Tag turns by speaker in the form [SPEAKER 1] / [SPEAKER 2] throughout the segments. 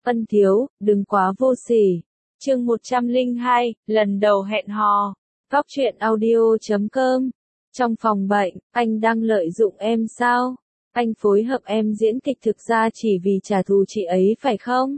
[SPEAKER 1] Ân thiếu, đừng quá vô sỉ. Chương 102, lần đầu hẹn hò. Góc truyện audio.com. Trong phòng bệnh, anh đang lợi dụng em sao? Anh phối hợp em diễn kịch thực ra chỉ vì trả thù chị ấy phải không?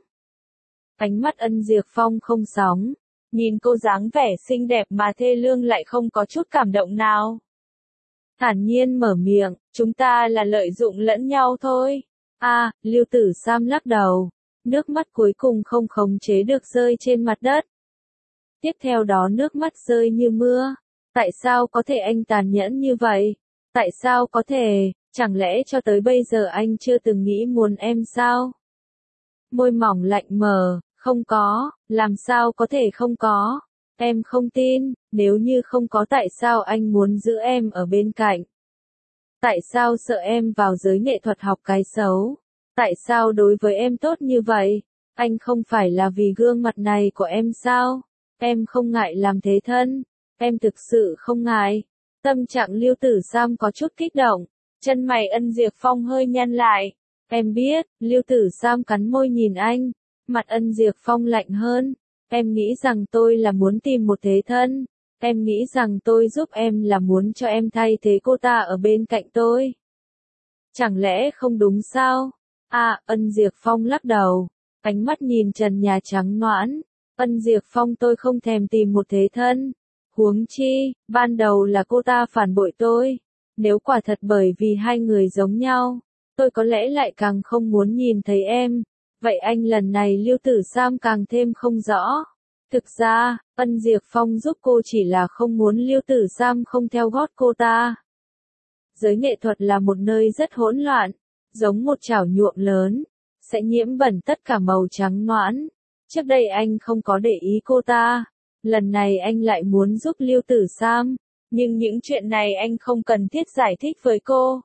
[SPEAKER 1] Ánh mắt Ân Diệp Phong không sóng. Nhìn cô dáng vẻ xinh đẹp mà thê lương lại không có chút cảm động nào. Thản nhiên mở miệng, chúng ta là lợi dụng lẫn nhau thôi. Lưu Tử Sam lắc đầu. Nước mắt cuối cùng không khống chế được rơi trên mặt đất. Tiếp theo đó nước mắt rơi như mưa. Tại sao có thể anh tàn nhẫn như vậy? Tại sao có thể, chẳng lẽ cho tới bây giờ anh chưa từng nghĩ muốn em sao? Môi mỏng lạnh mờ, không có, làm sao có thể không có? Em không tin, nếu như không có tại sao anh muốn giữ em ở bên cạnh? Tại sao sợ em vào giới nghệ thuật học cái xấu? Tại sao đối với em tốt như vậy? Anh không phải là vì gương mặt này của em sao? Em không ngại làm thế thân. Em thực sự không ngại. Tâm trạng Lưu Tử Sam có chút kích động. Chân mày Ân Diệp Phong hơi nhăn lại. Em biết, Lưu Tử Sam cắn môi nhìn anh. Mặt Ân Diệp Phong lạnh hơn. Em nghĩ rằng tôi là muốn tìm một thế thân. Em nghĩ rằng tôi giúp em là muốn cho em thay thế cô ta ở bên cạnh tôi. Chẳng lẽ không đúng sao? Ân Diệp Phong lắc đầu. Ánh mắt nhìn trần nhà trắng nõn. Ân Diệp Phong, tôi không thèm tìm một thế thân. Huống chi, ban đầu là cô ta phản bội tôi. Nếu quả thật bởi vì hai người giống nhau, tôi có lẽ lại càng không muốn nhìn thấy em. Vậy anh lần này Lưu Tử Sam càng thêm không rõ. Thực ra, Ân Diệp Phong giúp cô chỉ là không muốn Lưu Tử Sam không theo gót cô ta. Giới nghệ thuật là một nơi rất hỗn loạn, giống một chảo nhuộm lớn, sẽ nhiễm bẩn tất cả màu trắng nõn. Trước đây anh không có để ý cô ta, lần này anh lại muốn giúp Lưu Tử Sam, nhưng những chuyện này anh không cần thiết giải thích với cô.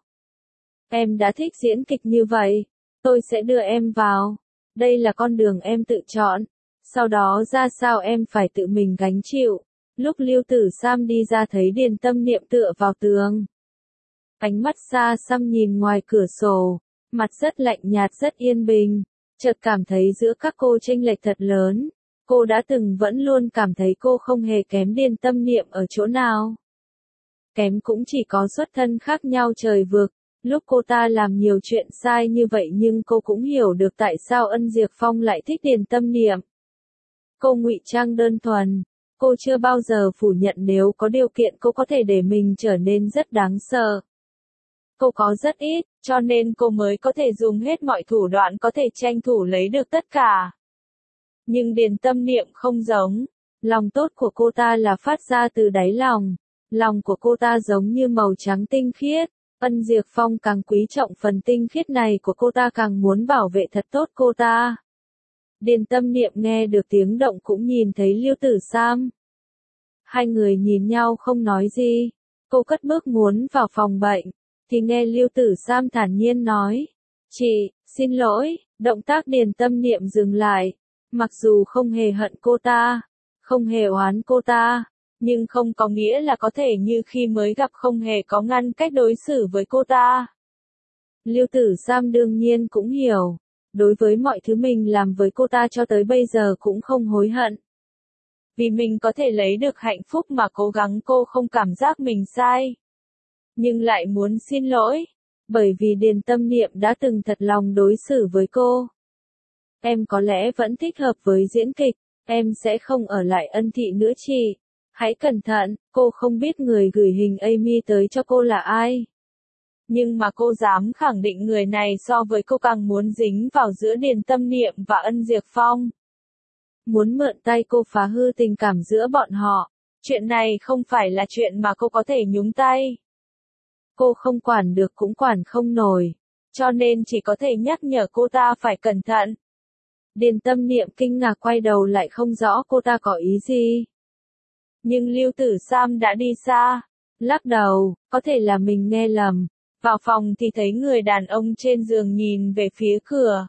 [SPEAKER 1] Em đã thích diễn kịch như vậy, tôi sẽ đưa em vào. Đây là con đường em tự chọn, sau đó ra sao em phải tự mình gánh chịu. Lúc Lưu Tử Sam đi ra thấy Điền Tâm Niệm tựa vào tường. Ánh mắt xa xăm nhìn ngoài cửa sổ, mặt rất lạnh nhạt rất yên bình, chợt cảm thấy giữa các cô chênh lệch thật lớn. Cô đã từng vẫn luôn cảm thấy cô không hề kém Điền Tâm Niệm ở chỗ nào. Kém cũng chỉ có xuất thân khác nhau trời vực, lúc cô ta làm nhiều chuyện sai như vậy nhưng cô cũng hiểu được tại sao Ân Diệp Phong lại thích Điền Tâm Niệm. Cô ngụy trang đơn thuần, cô chưa bao giờ phủ nhận nếu có điều kiện cô có thể để mình trở nên rất đáng sợ. Cô có rất ít, cho nên cô mới có thể dùng hết mọi thủ đoạn có thể tranh thủ lấy được tất cả. Nhưng Điền Tâm Niệm không giống, lòng tốt của cô ta là phát ra từ đáy lòng, lòng của cô ta giống như màu trắng tinh khiết. Ân Diệp Phong càng quý trọng phần tinh khiết này của cô ta, càng muốn bảo vệ thật tốt cô ta. Điền Tâm Niệm nghe được tiếng động cũng nhìn thấy Lưu Tử Sam. Hai người nhìn nhau không nói gì. Cô cất bước muốn vào phòng bệnh, thì nghe Lưu Tử Sam thản nhiên nói. Chị, xin lỗi, động tác Điền Tâm Niệm dừng lại. Mặc dù không hề hận cô ta, không hề oán cô ta, nhưng không có nghĩa là có thể như khi mới gặp không hề có ngăn cách đối xử với cô ta. Lưu Tử Sam đương nhiên cũng hiểu. Đối với mọi thứ mình làm với cô ta cho tới bây giờ cũng không hối hận. Vì mình có thể lấy được hạnh phúc mà cố gắng, cô không cảm giác mình sai. Nhưng lại muốn xin lỗi, bởi vì Điền Tâm Niệm đã từng thật lòng đối xử với cô. Em có lẽ vẫn thích hợp với diễn kịch, em sẽ không ở lại Ân thị nữa chị. Hãy cẩn thận, cô không biết người gửi hình Amy tới cho cô là ai. Nhưng mà cô dám khẳng định người này so với cô càng muốn dính vào giữa Điền Tâm Niệm và Ân Diệp Phong. Muốn mượn tay cô phá hư tình cảm giữa bọn họ. Chuyện này không phải là chuyện mà cô có thể nhúng tay. Cô không quản được cũng quản không nổi. Cho nên chỉ có thể nhắc nhở cô ta phải cẩn thận. Điền Tâm Niệm kinh ngạc quay đầu lại không rõ cô ta có ý gì. Nhưng Lưu Tử Sam đã đi xa. Lắc đầu, có thể là mình nghe lầm. Vào phòng thì thấy người đàn ông trên giường nhìn về phía cửa.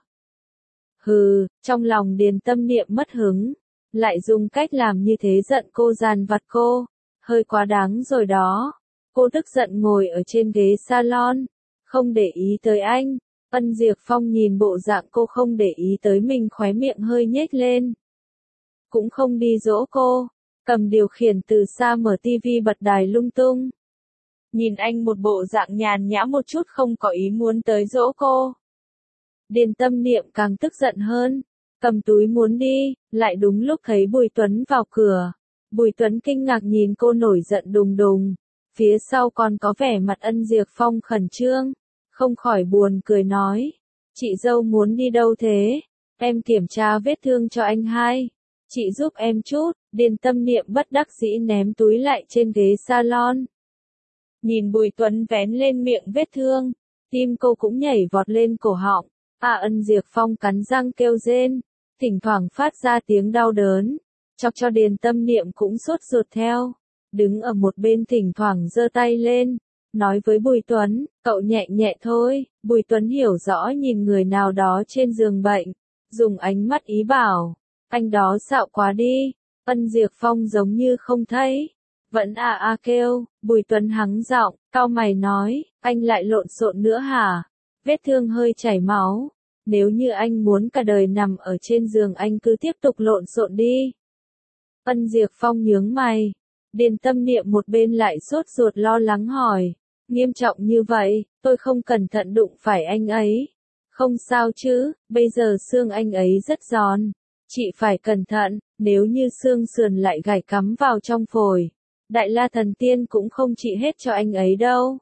[SPEAKER 1] Trong lòng Điền Tâm Niệm mất hứng. Lại dùng cách làm như thế giận cô, dằn vặt cô. Hơi quá đáng rồi đó. Cô tức giận ngồi ở trên ghế salon. Không để ý tới anh. Ân Diệp Phong nhìn bộ dạng cô không để ý tới mình, khóe miệng hơi nhếch lên. Cũng không đi dỗ cô, cầm điều khiển từ xa mở tivi bật đài lung tung. Nhìn anh một bộ dạng nhàn nhã một chút không có ý muốn tới dỗ cô. Điền Tâm Niệm càng tức giận hơn, cầm túi muốn đi, lại đúng lúc thấy Bùi Tuấn vào cửa. Bùi Tuấn kinh ngạc nhìn cô nổi giận đùng đùng, phía sau còn có vẻ mặt Ân Diệp Phong khẩn trương, không khỏi buồn cười nói, chị dâu muốn đi đâu thế, em kiểm tra vết thương cho anh hai, chị giúp em chút. Điền Tâm Niệm bất đắc dĩ ném túi lại trên ghế salon. Nhìn Bùi Tuấn vén lên miệng vết thương, tim cô cũng nhảy vọt lên cổ họng. Ân Diệp Phong cắn răng kêu rên, thỉnh thoảng phát ra tiếng đau đớn, chọc cho Điền Tâm Niệm cũng sốt ruột theo, đứng ở một bên thỉnh thoảng giơ tay lên, nói với Bùi Tuấn, cậu nhẹ nhẹ thôi. Bùi Tuấn hiểu rõ nhìn người nào đó trên giường bệnh, dùng ánh mắt ý bảo, anh đó xạo quá đi. Ân Diệp Phong giống như không thấy, vẫn kêu. Bùi Tuấn hắng giọng, cau mày nói, anh lại lộn xộn nữa hả? Vết thương hơi chảy máu, nếu như anh muốn cả đời nằm ở trên giường anh cứ tiếp tục lộn xộn đi. Ân Diệp Phong nhướng mày, Điền Tâm Niệm một bên lại sốt ruột lo lắng hỏi, nghiêm trọng như vậy, tôi không cẩn thận đụng phải anh ấy. Không sao chứ, bây giờ xương anh ấy rất giòn, chị phải cẩn thận, nếu như xương sườn lại gảy cắm vào trong phổi, Đại La Thần Tiên cũng không trị hết cho anh ấy đâu.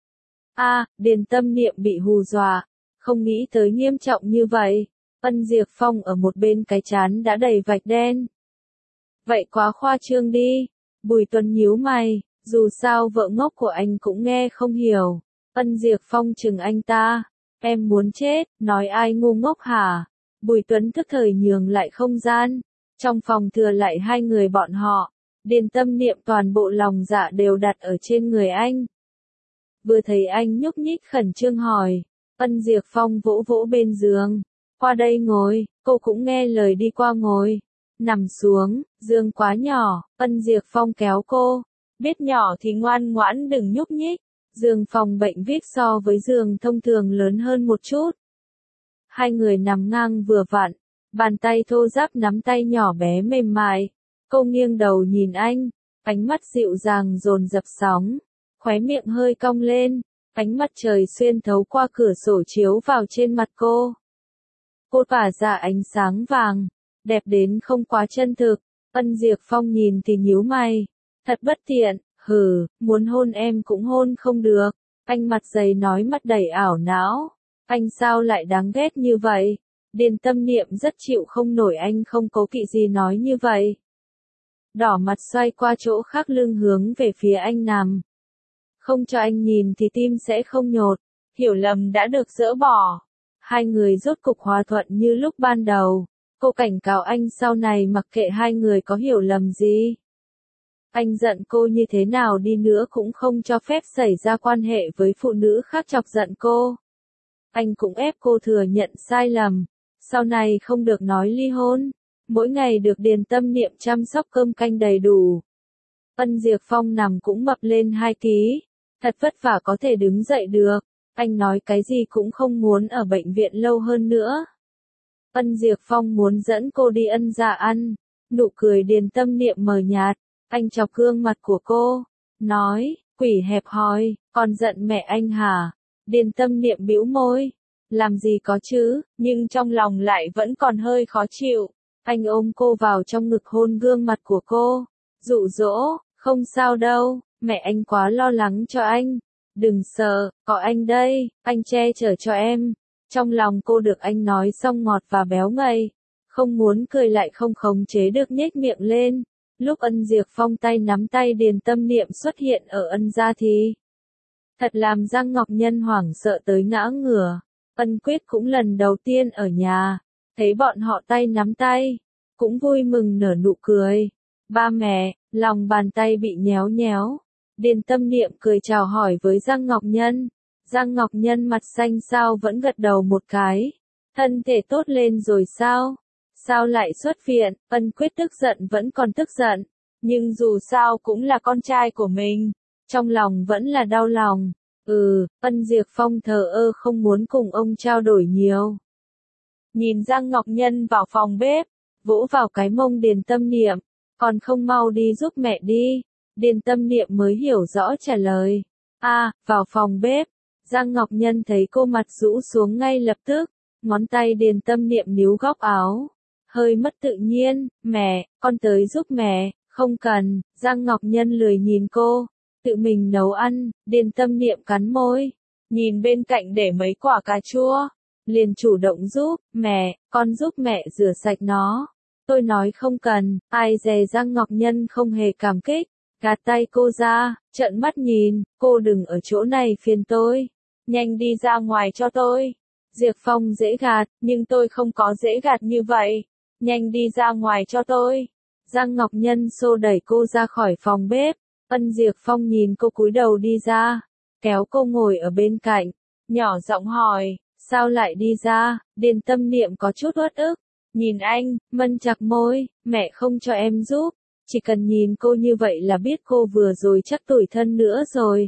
[SPEAKER 1] Điền Tâm Niệm bị hù dọa, không nghĩ tới nghiêm trọng như vậy. Ân Diệp Phong ở một bên cái trán đã đầy vạch đen. Vậy quá khoa trương đi. Bùi Tuấn nhíu mày, dù sao vợ ngốc của anh cũng nghe không hiểu. Ân Diệp Phong chừng anh ta, em muốn chết, nói ai ngu ngốc hả? Bùi Tuấn tức thời nhường lại không gian, trong phòng thừa lại hai người bọn họ. Điền Tâm Niệm toàn bộ lòng dạ đều đặt ở trên người anh. Vừa thấy anh nhúc nhích khẩn trương hỏi, Ân Diệp Phong vỗ vỗ bên giường, qua đây ngồi. Cô cũng nghe lời đi qua ngồi, nằm xuống. Giường quá nhỏ, Ân Diệp Phong kéo cô, biết nhỏ thì ngoan ngoãn đừng nhúc nhích. Giường phòng bệnh VIP so với giường thông thường lớn hơn một chút. Hai người nằm ngang vừa vặn, bàn tay thô ráp nắm tay nhỏ bé mềm mại. Cô nghiêng đầu nhìn anh, ánh mắt dịu dàng dồn dập sóng, khóe miệng hơi cong lên, ánh mặt trời xuyên thấu qua cửa sổ chiếu vào trên mặt cô. Cô tỏa ra ánh sáng vàng, đẹp đến không quá chân thực. Ân Diệp Phong nhìn thì nhíu mày, thật bất tiện, muốn hôn em cũng hôn không được. Anh mặt dày nói mắt đầy ảo não, anh sao lại đáng ghét như vậy? Điền Tâm Niệm rất chịu không nổi anh không cố kỵ gì nói như vậy. Đỏ mặt xoay qua chỗ khác lưng hướng về phía anh nằm. Không cho anh nhìn thì tim sẽ không nhột. Hiểu lầm đã được dỡ bỏ. Hai người rốt cục hòa thuận như lúc ban đầu. Cô cảnh cáo anh sau này mặc kệ hai người có hiểu lầm gì. Anh giận cô như thế nào đi nữa cũng không cho phép xảy ra quan hệ với phụ nữ khác chọc giận cô. Anh cũng ép cô thừa nhận sai lầm. Sau này không được nói ly hôn. Mỗi ngày được Điền Tâm Niệm chăm sóc cơm canh đầy đủ. Ân Diệp Phong nằm cũng mập lên 2 ký. Thật vất vả có thể đứng dậy được. Anh nói cái gì cũng không muốn ở bệnh viện lâu hơn nữa. Ân Diệp Phong muốn dẫn cô đi ân gia ăn. Nụ cười Điền Tâm Niệm mờ nhạt. Anh chọc gương mặt của cô. Nói, quỷ hẹp hòi, còn giận mẹ anh hả? Điền Tâm Niệm bĩu môi. Làm gì có chứ, nhưng trong lòng lại vẫn còn hơi khó chịu. Anh ôm cô vào trong ngực hôn gương mặt của cô. Dụ dỗ, không sao đâu, mẹ anh quá lo lắng cho anh. Đừng sợ, có anh đây, anh che chở cho em. Trong lòng cô được anh nói xong ngọt và béo ngậy. Không muốn cười lại không khống chế được nhếch miệng lên. Lúc Ân Diệp Phong tay nắm tay Điền Tâm Niệm xuất hiện ở Ân gia thì thật làm Giang Ngọc Nhân hoảng sợ tới ngã ngửa. Ân Quyết cũng lần đầu tiên ở nhà, thấy bọn họ tay nắm tay, cũng vui mừng nở nụ cười. Ba mẹ, lòng bàn tay bị nhéo nhéo. Điền Tâm Niệm cười chào hỏi với Giang Ngọc Nhân. Giang Ngọc Nhân mặt xanh xao vẫn gật đầu một cái. Thân thể tốt lên rồi sao? Sao lại xuất viện? Ân Quyết tức giận vẫn còn tức giận, nhưng dù sao cũng là con trai của mình, trong lòng vẫn là đau lòng. Ân Diệp Phong thờ ơ không muốn cùng ông trao đổi nhiều. Nhìn Giang Ngọc Nhân vào phòng bếp, vỗ vào cái mông Điền Tâm Niệm, còn không mau đi giúp mẹ đi. Điền Tâm Niệm mới hiểu rõ trả lời. Vào phòng bếp. Giang Ngọc Nhân thấy cô mặt rũ xuống ngay lập tức, ngón tay Điền Tâm Niệm níu góc áo. Hơi mất tự nhiên, mẹ, con tới giúp mẹ, không cần. Giang Ngọc Nhân lười nhìn cô, tự mình nấu ăn. Điền Tâm Niệm cắn môi, nhìn bên cạnh để mấy quả cà chua, liền chủ động giúp. Mẹ, con giúp mẹ rửa sạch nó. Tôi nói không cần. Ai dè Giang Ngọc Nhân không hề cảm kích, gạt tay cô ra, trợn mắt nhìn. Cô đừng ở chỗ này phiền tôi, nhanh đi ra ngoài cho tôi. Diệp Phong dễ gạt, nhưng tôi không có dễ gạt như vậy. Nhanh đi ra ngoài cho tôi. Giang Ngọc Nhân xô đẩy cô ra khỏi phòng bếp. Ân Diệp Phong nhìn cô cúi đầu đi ra, kéo cô ngồi ở bên cạnh, nhỏ giọng hỏi, sao lại đi ra? Điền Tâm Niệm có chút uất ức, nhìn anh, mân chặt môi, mẹ không cho em giúp. Chỉ cần nhìn cô như vậy là biết cô vừa rồi chắc tủi thân nữa rồi.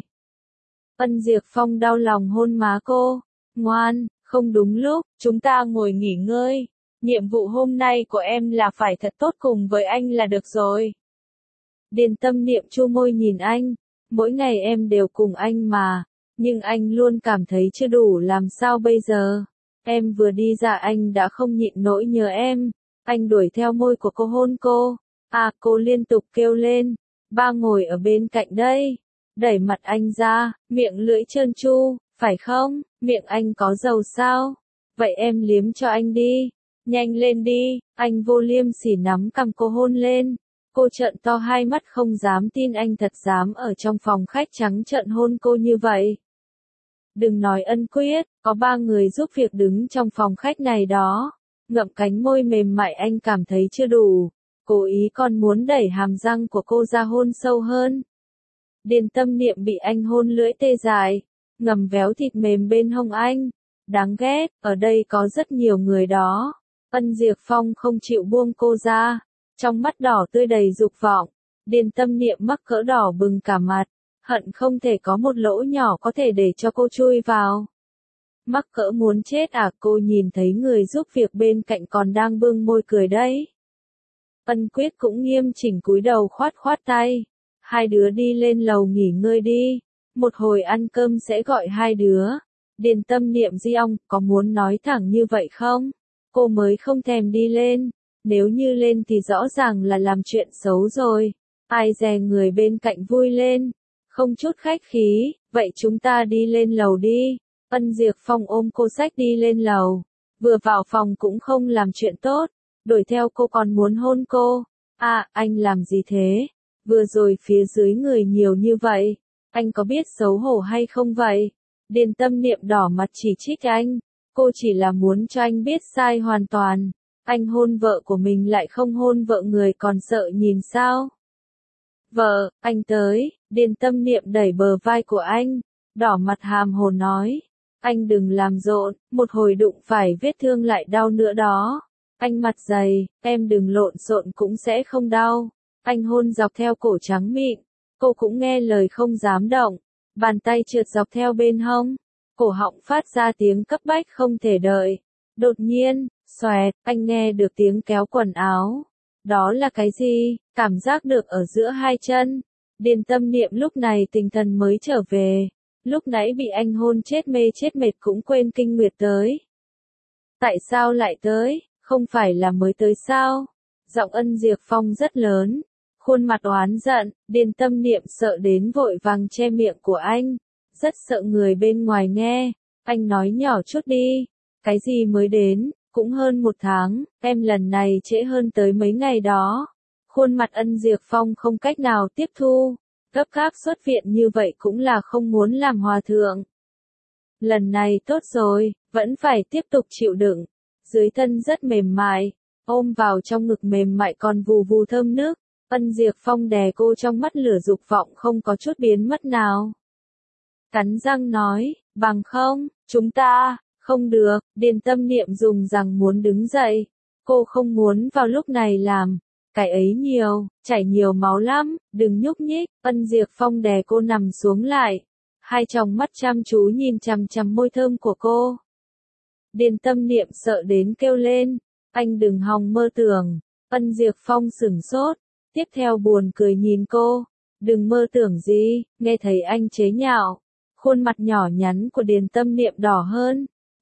[SPEAKER 1] Ân Diệp Phong đau lòng hôn má cô, ngoan, không đúng lúc, chúng ta ngồi nghỉ ngơi. Nhiệm vụ hôm nay của em là phải thật tốt cùng với anh là được rồi. Điền Tâm Niệm chu môi nhìn anh, mỗi ngày em đều cùng anh mà, nhưng anh luôn cảm thấy chưa đủ, làm sao bây giờ? Em vừa đi ra anh đã không nhịn nỗi nhớ em. Anh đuổi theo môi của cô hôn cô. Cô liên tục kêu lên. Ba ngồi ở bên cạnh đây, đẩy mặt anh ra, miệng lưỡi trơn tru, phải không? Miệng anh có dầu sao? Vậy em liếm cho anh đi. Nhanh lên đi. Anh vô liêm sỉ nắm cằm cô hôn lên. Cô trợn to hai mắt không dám tin anh thật dám ở trong phòng khách trắng trợn hôn cô như vậy. Đừng nói ân quyết, có 3 người giúp việc đứng trong phòng khách này đó. Ngậm cánh môi mềm mại anh cảm thấy chưa đủ, cố ý còn muốn đẩy hàm răng của cô ra hôn sâu hơn. Điền Tâm Niệm bị anh hôn lưỡi tê dại, ngầm véo thịt mềm bên hông anh. Đáng ghét, ở đây có rất nhiều người đó. Ân Diệp Phong không chịu buông cô ra, trong mắt đỏ tươi đầy dục vọng. Điền Tâm Niệm mắc cỡ đỏ bừng cả mặt, hận không thể có một lỗ nhỏ có thể để cho cô chui vào. Mắc cỡ muốn chết cô nhìn thấy người giúp việc bên cạnh còn đang bưng môi cười đấy. Ân Quyết cũng nghiêm chỉnh cúi đầu khoát khoát tay. Hai đứa đi lên lầu nghỉ ngơi đi, một hồi ăn cơm sẽ gọi hai đứa. Điền Tâm Niệm di ong, có muốn nói thẳng như vậy không? Cô mới không thèm đi lên, nếu như lên thì rõ ràng là làm chuyện xấu rồi. Ai dè người bên cạnh vui lên, không chút khách khí, vậy chúng ta đi lên lầu đi. Ân Diệp Phong ôm cô xách đi lên lầu, vừa vào phòng cũng không làm chuyện tốt, đuổi theo cô còn muốn hôn cô. Anh làm gì thế? Vừa rồi phía dưới người nhiều như vậy, anh có biết xấu hổ hay không vậy? Điền Tâm Niệm đỏ mặt chỉ trích anh, cô chỉ là muốn cho anh biết sai hoàn toàn. Anh hôn vợ của mình lại không hôn vợ người còn sợ nhìn sao? Vợ, anh tới. Điền Tâm Niệm đẩy bờ vai của anh, đỏ mặt hàm hồ nói. Anh đừng làm rộn, một hồi đụng phải vết thương lại đau nữa đó. Anh mặt dày, em đừng lộn xộn cũng sẽ không đau. Anh hôn dọc theo cổ trắng mịn, cô cũng nghe lời không dám động. Bàn tay trượt dọc theo bên hông, cổ họng phát ra tiếng cấp bách không thể đợi. Đột nhiên, xoẹt, anh nghe được tiếng kéo quần áo. Đó là cái gì? Cảm giác được ở giữa hai chân. Điền Tâm Niệm lúc này tinh thần mới trở về. Lúc nãy bị anh hôn chết mê chết mệt cũng quên kinh nguyệt tới. Tại sao lại tới? Không phải là mới tới sao? Giọng Ân Diệp Phong rất lớn, khuôn mặt oán giận. Điền Tâm Niệm sợ đến vội vàng che miệng của anh, rất sợ người bên ngoài nghe. Anh nói nhỏ chút đi. Cái gì mới đến, cũng hơn 1 tháng, em lần này trễ hơn tới mấy ngày đó. Khuôn mặt Ân Diệp Phong không cách nào tiếp thu, gấp gáp xuất viện như vậy cũng là không muốn làm hòa thượng. Lần này tốt rồi, vẫn phải tiếp tục chịu đựng. Dưới thân rất mềm mại, ôm vào trong ngực mềm mại còn vù vù thơm nước. Ân Diệp Phong đè cô trong mắt lửa dục vọng không có chút biến mất nào. Cắn răng nói, bằng không, chúng ta, không được. Điền Tâm Niệm dùng rằng muốn đứng dậy. Cô không muốn vào lúc này làm. Cái ấy nhiều, chảy nhiều máu lắm, đừng nhúc nhích. Ân Diệp Phong đè cô nằm xuống lại. hai tròng mắt chăm chú nhìn chằm chằm môi thơm của cô. Điền Tâm Niệm sợ đến kêu lên, anh đừng hòng mơ tưởng. Ân Diệp Phong sửng sốt, tiếp theo buồn cười nhìn cô, đừng mơ tưởng gì, nghe thấy anh chế nhạo. Khuôn mặt nhỏ nhắn của Điền Tâm Niệm đỏ hơn,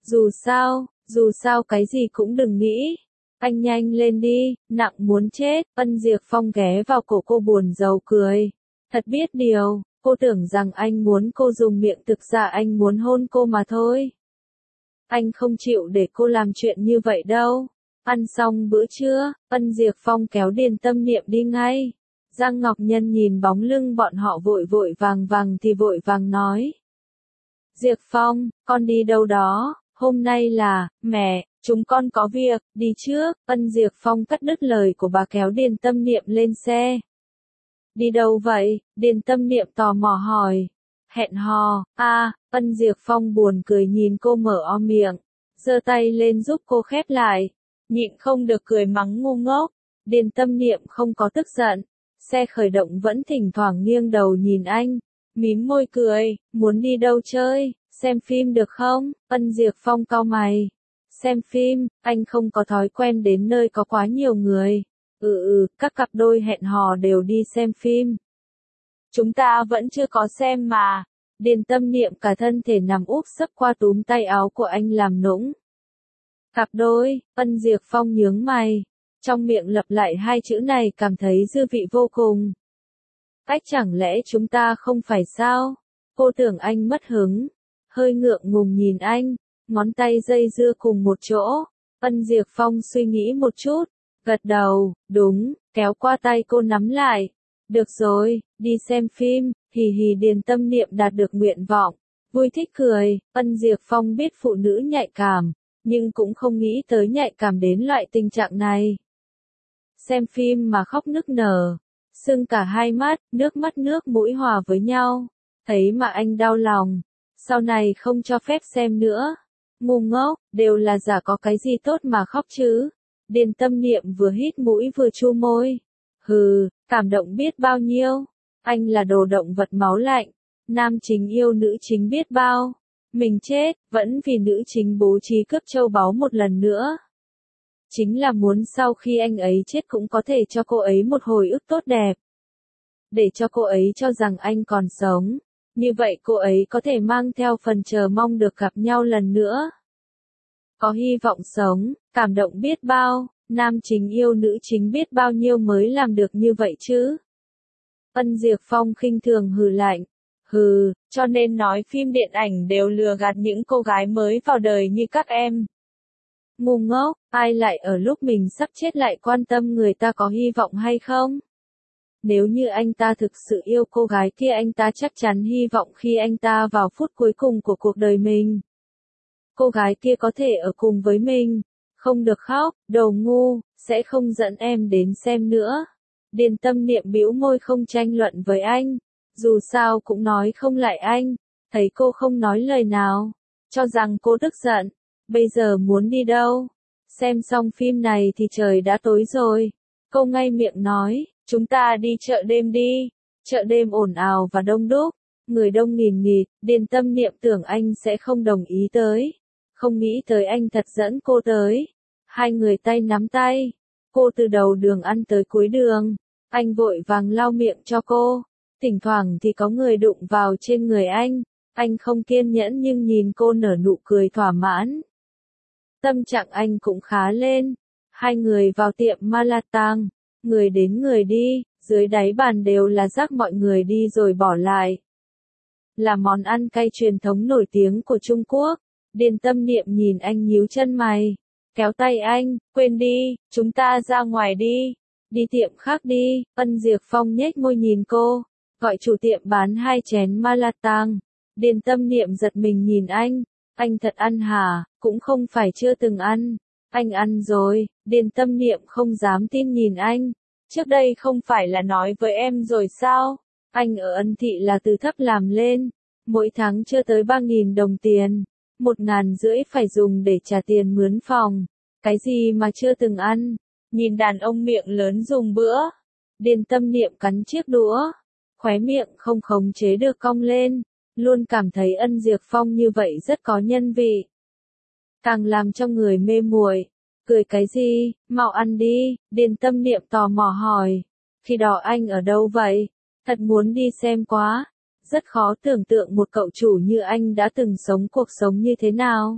[SPEAKER 1] dù sao cái gì cũng đừng nghĩ. Anh nhanh lên đi, nặng muốn chết. Ân Diệp Phong ghé vào cổ cô buồn rầu cười. Thật biết điều, cô tưởng rằng anh muốn cô dùng miệng, thực ra anh muốn hôn cô mà thôi. Anh không chịu để cô làm chuyện như vậy đâu. Ăn xong bữa trưa, Ân Diệp Phong kéo Điền Tâm Niệm đi ngay. Giang Ngọc Nhân nhìn bóng lưng bọn họ vội vàng thì vội vàng nói. Diệp Phong, con đi đâu đó, hôm nay là, mẹ, chúng con có việc, đi trước. Ân Diệp Phong cắt đứt lời của bà kéo Điền Tâm Niệm lên xe. Đi đâu vậy? Điền Tâm Niệm tò mò hỏi. Hẹn hò. Ân Diệp Phong buồn cười nhìn cô mở o miệng, giơ tay lên giúp cô khép lại, nhịn không được cười mắng ngu ngốc. Điền Tâm Niệm không có tức giận, xe khởi động vẫn thỉnh thoảng nghiêng đầu nhìn anh, mím môi cười, muốn đi đâu chơi, xem phim được không? Ân Diệp Phong cau mày. Xem phim, anh không có thói quen đến nơi có quá nhiều người. Các cặp đôi hẹn hò đều đi xem phim. Chúng ta vẫn chưa có xem mà. Điền Tâm Niệm cả thân thể nằm úp sấp qua túm tay áo của anh làm nũng. Cặp đôi, Ân Diệp Phong nhướng mày, trong miệng lặp lại hai chữ này cảm thấy dư vị vô cùng. Cách chẳng lẽ chúng ta không phải sao? Cô tưởng anh mất hứng, hơi ngượng ngùng nhìn anh, ngón tay dây dưa cùng một chỗ. Ân Diệp Phong suy nghĩ một chút, gật đầu, đúng, kéo qua tay cô nắm lại. Được rồi, đi xem phim. Hì hì. Điền Tâm Niệm đạt được nguyện vọng, vui thích cười. Ân Diệp Phong biết phụ nữ nhạy cảm, nhưng cũng không nghĩ tới nhạy cảm đến loại tình trạng này. Xem phim mà khóc nức nở, sưng cả hai mắt, nước mắt nước mũi hòa với nhau, thấy mà anh đau lòng, sau này không cho phép xem nữa. Ngu ngốc, đều là giả, có cái gì tốt mà khóc chứ. Điền Tâm Niệm vừa hít mũi vừa chu môi. Cảm động biết bao nhiêu. Anh là đồ động vật máu lạnh, nam chính yêu nữ chính biết bao. Mình chết, vẫn vì nữ chính bố trí cướp châu báu một lần nữa. Chính là muốn sau khi anh ấy chết cũng có thể cho cô ấy một hồi ức tốt đẹp. Để cho cô ấy cho rằng anh còn sống. Như vậy cô ấy có thể mang theo phần chờ mong được gặp nhau lần nữa. Có hy vọng sống, cảm động biết bao, nam chính yêu nữ chính biết bao nhiêu mới làm được như vậy chứ. Ân Diệp Phong khinh thường hừ lạnh. Cho nên nói phim điện ảnh đều lừa gạt những cô gái mới vào đời như các em. Ngu ngốc, ai lại ở lúc mình sắp chết lại quan tâm người ta có hy vọng hay không? Nếu như anh ta thực sự yêu cô gái kia, anh ta chắc chắn hy vọng khi anh ta vào phút cuối cùng của cuộc đời mình, cô gái kia có thể ở cùng với mình. Không được khóc, đồ ngu, sẽ không dẫn em đến xem nữa. Điền Tâm Niệm bĩu môi không tranh luận với anh, dù sao cũng nói không lại anh. Thấy cô không nói lời nào, cho rằng cô tức giận. Bây giờ muốn đi đâu? Xem xong phim này thì trời đã tối rồi. Cô ngay miệng nói, chúng ta đi chợ đêm đi. Chợ đêm ồn ào và đông đúc, người đông nghìn nghịt. Điền Tâm Niệm tưởng anh sẽ không đồng ý tới, không nghĩ tới anh thật dẫn cô tới. Hai người tay nắm tay, cô từ đầu đường ăn tới cuối đường. Anh vội vàng lau miệng cho cô, thỉnh thoảng thì có người đụng vào trên người anh. Anh không kiên nhẫn nhưng nhìn cô nở nụ cười thỏa mãn. Tâm trạng anh cũng khá lên. Hai người vào tiệm Malatang, người đến người đi, dưới đáy bàn đều là rác mọi người đi rồi bỏ lại. Là món ăn cay truyền thống nổi tiếng của Trung Quốc. Điền Tâm Niệm nhìn anh nhíu chân mày, kéo tay anh, quên đi, chúng ta ra ngoài đi. Đi tiệm khác đi. Ân Diệp Phong nhếch môi nhìn cô, gọi chủ tiệm bán 2 chén Malatang. Điền Tâm Niệm giật mình nhìn anh thật ăn hả? Cũng không phải chưa từng ăn. Anh ăn rồi. Điền Tâm Niệm không dám tin nhìn anh. Trước đây không phải là nói với em rồi sao? Anh ở Ân Thị là từ thấp làm lên, mỗi tháng chưa tới 3.000 đồng tiền, 1.500 phải dùng để trả tiền mướn phòng. Cái gì mà chưa từng ăn? Nhìn đàn ông miệng lớn dùng bữa. Điền Tâm Niệm cắn chiếc đũa, khóe miệng không khống chế được cong lên. Luôn cảm thấy Ân Diệp Phong như vậy rất có nhân vị. Càng làm cho người mê muội. Cười cái gì, mau ăn đi, Điền Tâm Niệm tò mò hỏi. Khi đó anh ở đâu vậy? Thật muốn đi xem quá. Rất khó tưởng tượng một cậu chủ như anh đã từng sống cuộc sống như thế nào.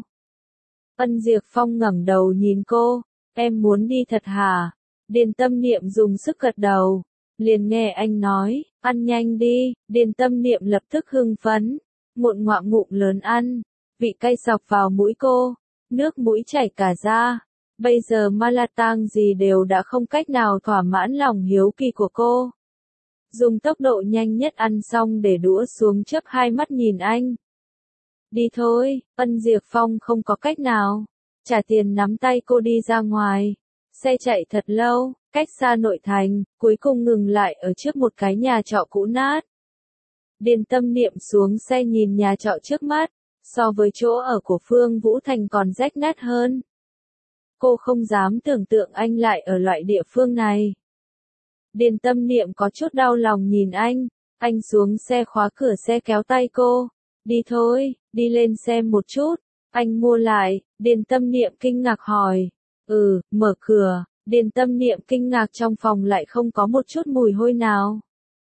[SPEAKER 1] Ân Diệp Phong ngẩng đầu nhìn cô. Em muốn đi thật hả? Điền Tâm Niệm dùng sức gật đầu. Liền nghe anh nói, ăn nhanh đi. Điền Tâm Niệm lập tức hưng phấn. Ngụm ngoạm ngụm lớn ăn. Vị cay sọc vào mũi cô. Nước mũi chảy cả ra. Bây giờ Malatang gì đều đã không cách nào thỏa mãn lòng hiếu kỳ của cô. Dùng tốc độ nhanh nhất ăn xong để đũa xuống chớp hai mắt nhìn anh. Đi thôi, Ân Diệp Phong không có cách nào. Trả tiền nắm tay cô đi ra ngoài. Xe chạy thật lâu, cách xa nội thành, cuối cùng ngừng lại ở trước một cái nhà trọ cũ nát. Điền Tâm Niệm xuống xe nhìn nhà trọ trước mắt, so với chỗ ở của Phương Vũ Thành còn rách nát hơn. Cô không dám tưởng tượng anh lại ở loại địa phương này. Điền Tâm Niệm có chút đau lòng nhìn anh xuống xe khóa cửa xe kéo tay cô. Đi thôi, đi lên xem một chút. Anh mua lại, Điền Tâm Niệm kinh ngạc hỏi. Mở cửa, Điền Tâm Niệm kinh ngạc trong phòng lại không có một chút mùi hôi nào.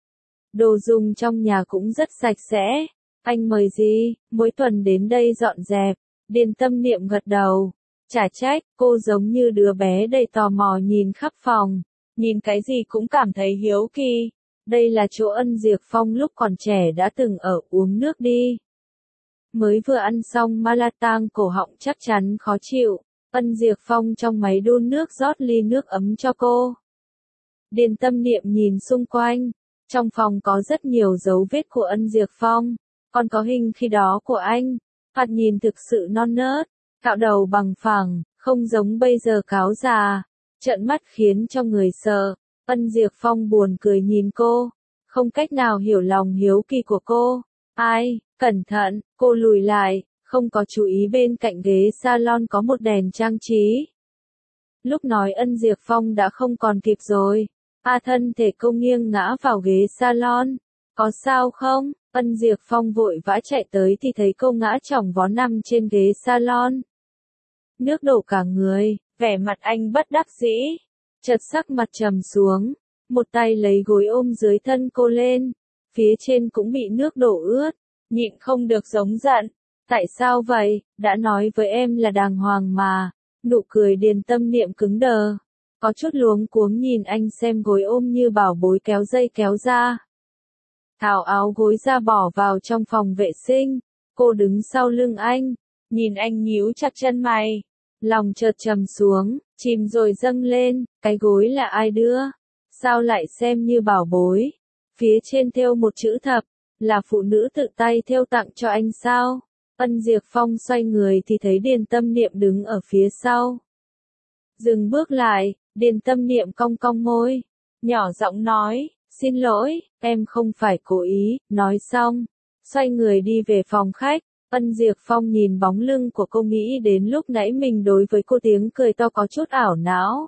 [SPEAKER 1] Đồ dùng trong nhà cũng rất sạch sẽ. Anh mời gì, mỗi tuần đến đây dọn dẹp. Điền Tâm Niệm gật đầu. Chả trách, cô giống như đứa bé đầy tò mò nhìn khắp phòng. Nhìn cái gì cũng cảm thấy hiếu kỳ. Đây là chỗ Ân Diệp Phong lúc còn trẻ đã từng ở, uống nước đi. Mới vừa ăn xong Malatang cổ họng chắc chắn khó chịu. Ân Diệp Phong trong máy đun nước rót ly nước ấm cho cô. Điền Tâm Niệm nhìn xung quanh. Trong phòng có rất nhiều dấu vết của Ân Diệp Phong. Còn có hình khi đó của anh. Thoạt nhìn thực sự non nớt. Cạo đầu bằng phẳng, không giống bây giờ cáo già. Trợn mắt khiến cho người sợ. Ân Diệp Phong buồn cười nhìn cô. Không cách nào hiểu lòng hiếu kỳ của cô. Ai, cẩn thận, cô lùi lại, không có chú ý bên cạnh ghế salon có một đèn trang trí. Lúc nói Ân Diệp Phong đã không còn kịp rồi. Thân thể cô nghiêng ngã vào ghế salon. Có sao không? Ân Diệp Phong vội vã chạy tới thì thấy cô ngã chỏng vó nằm trên ghế salon. Nước đổ cả người, vẻ mặt anh bất đắc dĩ. Chợt sắc mặt trầm xuống, một tay lấy gối ôm dưới thân cô lên. Phía trên cũng bị nước đổ ướt, nhịn không được giống giận. Tại sao vậy, đã nói với em là đàng hoàng mà. Nụ cười Điền Tâm Niệm cứng đờ. Có chút luống cuống nhìn anh xem gối ôm như bảo bối kéo dây kéo ra. Tháo áo gối ra bỏ vào trong phòng vệ sinh. Cô đứng sau lưng anh, nhìn anh nhíu chặt chân mày. Lòng chợt trầm xuống, chìm rồi dâng lên, cái gối là ai đưa? Sao lại xem như bảo bối? Phía trên thêu một chữ thập, là phụ nữ tự tay thêu tặng cho anh sao? Ân Diệp Phong xoay người thì thấy Điền Tâm Niệm đứng ở phía sau. Dừng bước lại, Điền Tâm Niệm cong cong môi, nhỏ giọng nói, xin lỗi, em không phải cố ý, nói xong, xoay người đi về phòng khách. Ân Diệp Phong nhìn bóng lưng của cô nghĩ đến lúc nãy mình đối với cô tiếng cười to có chút ảo não.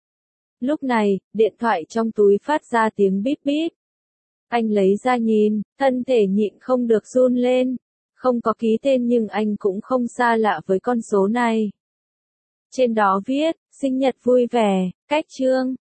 [SPEAKER 1] Lúc này, điện thoại trong túi phát ra tiếng bíp bíp. Anh lấy ra nhìn, thân thể nhịn không được run lên. Không có ký tên nhưng anh cũng không xa lạ với con số này. Trên đó viết, sinh nhật vui vẻ, cách chương.